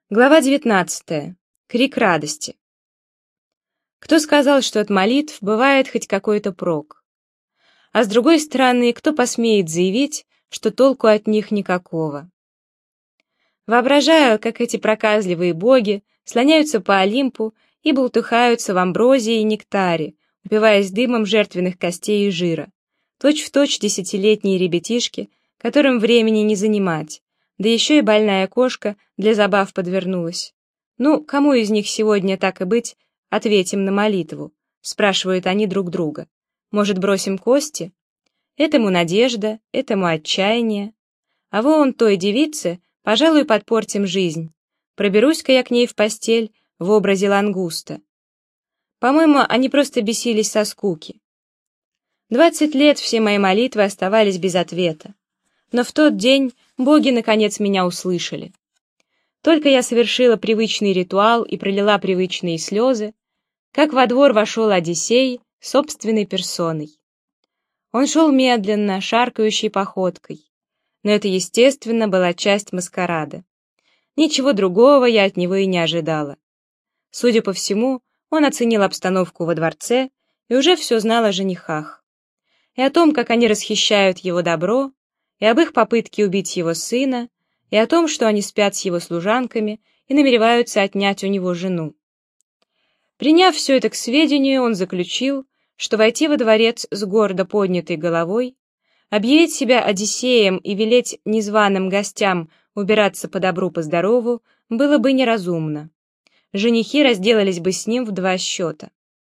Глава 19. Крик радости. Кто сказал, что от молитв бывает хоть какой-то прок? А с другой стороны, кто посмеет заявить, что толку от них никакого? Воображаю, как эти проказливые боги слоняются по Олимпу и бултыхаются в амброзии и нектаре, упиваясь дымом жертвенных костей и жира. Точь-в-точь десятилетние ребятишки, которым времени не занимать. Да еще и больная кошка для забав подвернулась. «Ну, кому из них сегодня, так и быть, ответим на молитву?» — спрашивают они друг друга. «Может, бросим кости? Этому надежда, этому отчаяние. А вон той девице, пожалуй, подпортим жизнь. Проберусь-ка я к ней в постель в образе лангуста». По-моему, они просто бесились со скуки. 20 лет все мои молитвы оставались без ответа. Но в тот день боги наконец меня услышали. Только я совершила привычный ритуал и пролила привычные слезы, как во двор вошел Одиссей собственной персоной. Он шел медленно, шаркающей походкой, но это, естественно, была часть маскарада. Ничего другого я от него и не ожидала. Судя по всему, он оценил обстановку во дворце и уже все знал о женихах. И о том, как они расхищают его добро, и об их попытке убить его сына, и о том, что они спят с его служанками и намереваются отнять у него жену. Приняв все это к сведению, он заключил, что войти во дворец с гордо поднятой головой, объявить себя Одиссеем и велеть незваным гостям убираться по добру, по здорову было бы неразумно. Женихи разделались бы с ним в 2 счета.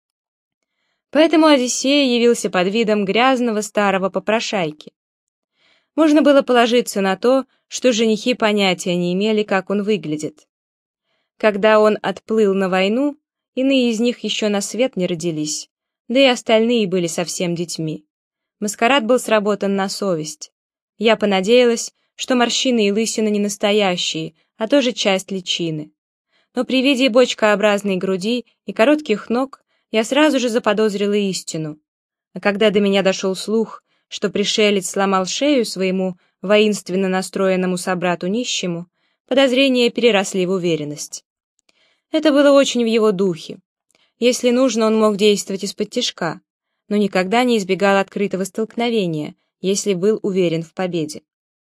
Поэтому Одиссей явился под видом грязного старого попрошайки. Можно было положиться на то, что женихи понятия не имели, как он выглядит. Когда он отплыл на войну, иные из них еще на свет не родились, да и остальные были совсем детьми. Маскарад был сработан на совесть. Я понадеялась, что морщины и лысина не настоящие, а тоже часть личины. Но при виде бочкообразной груди и коротких ног я сразу же заподозрила истину. А когда до меня дошел слух, что пришелец сломал шею своему воинственно настроенному собрату нищему, подозрения переросли в уверенность. Это было очень в его духе. Если нужно, он мог действовать исподтишка, но никогда не избегал открытого столкновения, если был уверен в победе.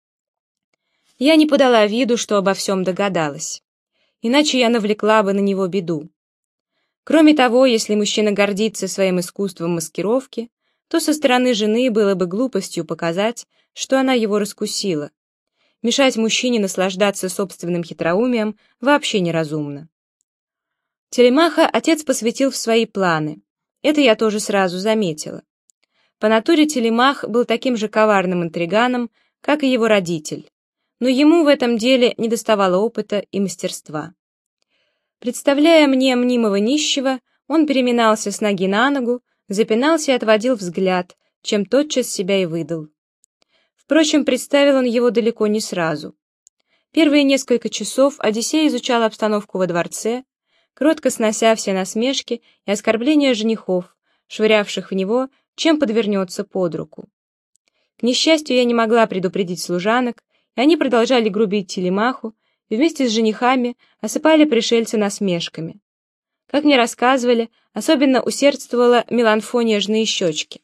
Я не подала виду, что обо всем догадалась, иначе я навлекла бы на него беду. Кроме того, если мужчина гордится своим искусством маскировки, то со стороны жены было бы глупостью показать, что она его раскусила. Мешать мужчине наслаждаться собственным хитроумием вообще неразумно. Телемаха отец посвятил в свои планы. Это я тоже сразу заметила. По натуре Телемах был таким же коварным интриганом, как и его родитель, но ему в этом деле недоставало опыта и мастерства. Представляя мне мнимого нищего, он переминался с ноги на ногу, запинался и отводил взгляд, чем тотчас себя и выдал. Впрочем, представил он его далеко не сразу. Первые несколько часов Одиссей изучал обстановку во дворце, кротко снося все насмешки и оскорбления женихов, швырявших в него, чем подвернется под руку. К несчастью, я не могла предупредить служанок, и они продолжали грубить Телемаху, и вместе с женихами осыпали пришельца насмешками. Как мне рассказывали, особенно усердствовала Меланфония щечки.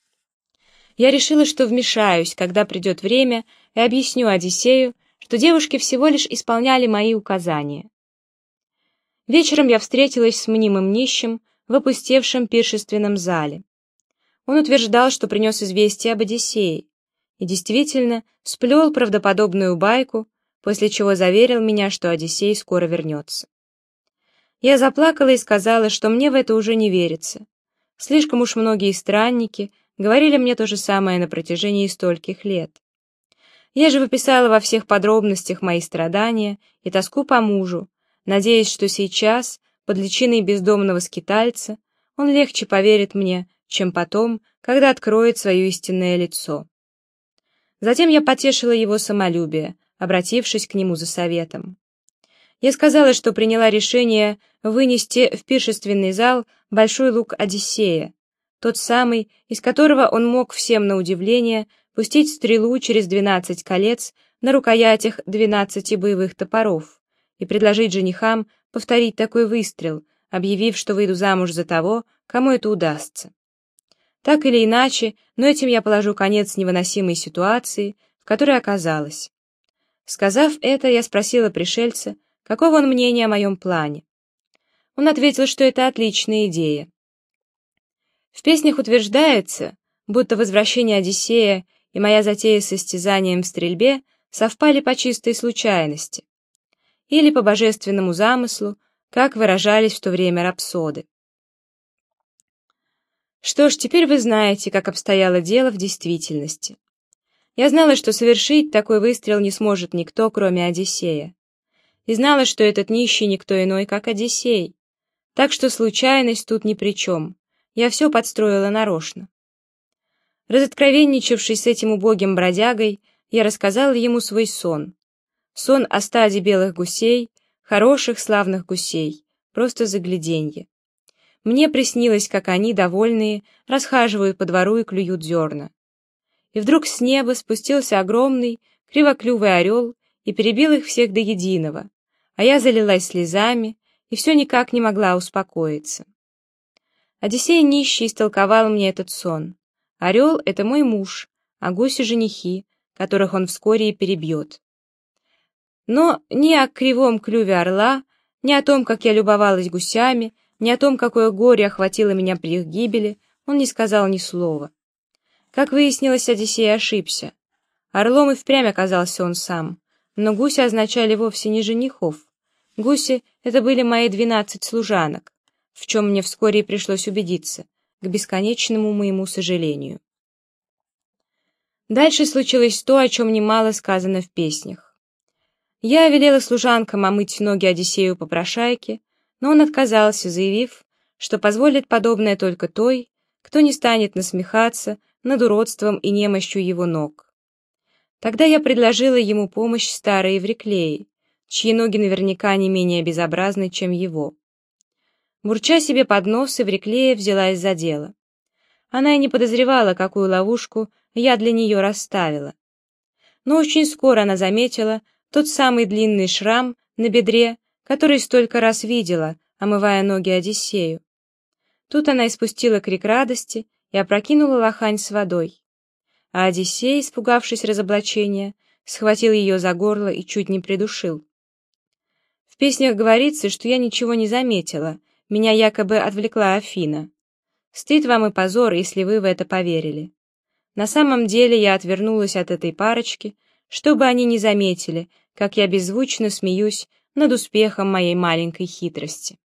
Я решила, что вмешаюсь, когда придет время, и объясню Одиссею, что девушки всего лишь исполняли мои указания. Вечером я встретилась с мнимым нищим в опустевшем пиршественном зале. Он утверждал, что принес известие об Одиссее, и действительно сплел правдоподобную байку, после чего заверил меня, что Одиссей скоро вернется. Я заплакала и сказала, что мне в это уже не верится. Слишком уж многие странники говорили мне то же самое на протяжении стольких лет. Я же выписала во всех подробностях мои страдания и тоску по мужу, надеясь, что сейчас, под личиной бездомного скитальца, он легче поверит мне, чем потом, когда откроет свое истинное лицо. Затем я потешила его самолюбие, обратившись к нему за советом. Я сказала, что приняла решение вынести в пиршественный зал большой лук Одиссея, тот самый, из которого он мог всем на удивление пустить стрелу через 12 колец на рукоятях 12 боевых топоров и предложить женихам повторить такой выстрел, объявив, что выйду замуж за того, кому это удастся. Так или иначе, но этим я положу конец невыносимой ситуации, в которой оказалась. Сказав это, я спросила пришельца, какого он мнения о моем плане. Он ответил, что это отличная идея. В песнях утверждается, будто возвращение Одиссея и моя затея с состязанием в стрельбе совпали по чистой случайности или по божественному замыслу, как выражались в то время рапсоды. Что ж, теперь вы знаете, как обстояло дело в действительности. Я знала, что совершить такой выстрел не сможет никто, кроме Одиссея. И знала, что этот нищий никто иной, как Одиссей. Так что случайность тут ни при чем. Я все подстроила нарочно. Разоткровенничавшись с этим убогим бродягой, я рассказала ему свой сон. Сон о стаде белых гусей, хороших, славных гусей, просто загляденье. Мне приснилось, как они, довольные, расхаживают по двору и клюют зерна. И вдруг с неба спустился огромный, кривоклювый орел и перебил их всех до единого, а я залилась слезами и все никак не могла успокоиться. Одиссей нищий истолковал мне этот сон. Орел — это мой муж, а гуси — женихи, которых он вскоре и перебьет. Но ни о кривом клюве орла, ни о том, как я любовалась гусями, ни о том, какое горе охватило меня при их гибели, он не сказал ни слова. Как выяснилось, Одиссей ошибся. Орлом и впрямь оказался он сам, но гуси означали вовсе не женихов. Гуси — это были мои 12 служанок, в чем мне вскоре и пришлось убедиться, к бесконечному моему сожалению. Дальше случилось то, о чем немало сказано в песнях. Я велела служанкам омыть ноги Одиссею попрошайке, но он отказался, заявив, что позволит подобное только той, кто не станет насмехаться над уродством и немощью его ног. Тогда я предложила ему помощь старой Евриклее, чьи ноги наверняка не менее безобразны, чем его. Бурча себе под нос, Евриклея взялась за дело. Она и не подозревала, какую ловушку я для нее расставила. Но очень скоро она заметила тот самый длинный шрам на бедре, который столько раз видела, омывая ноги Одиссею. Тут она испустила крик радости и опрокинула лохань с водой. А Одиссей, испугавшись разоблачения, схватил ее за горло и чуть не придушил. В песнях говорится, что я ничего не заметила, меня якобы отвлекла Афина. Стыд вам и позор, если вы в это поверили. На самом деле я отвернулась от этой парочки, чтобы они не заметили, как я беззвучно смеюсь над успехом моей маленькой хитрости.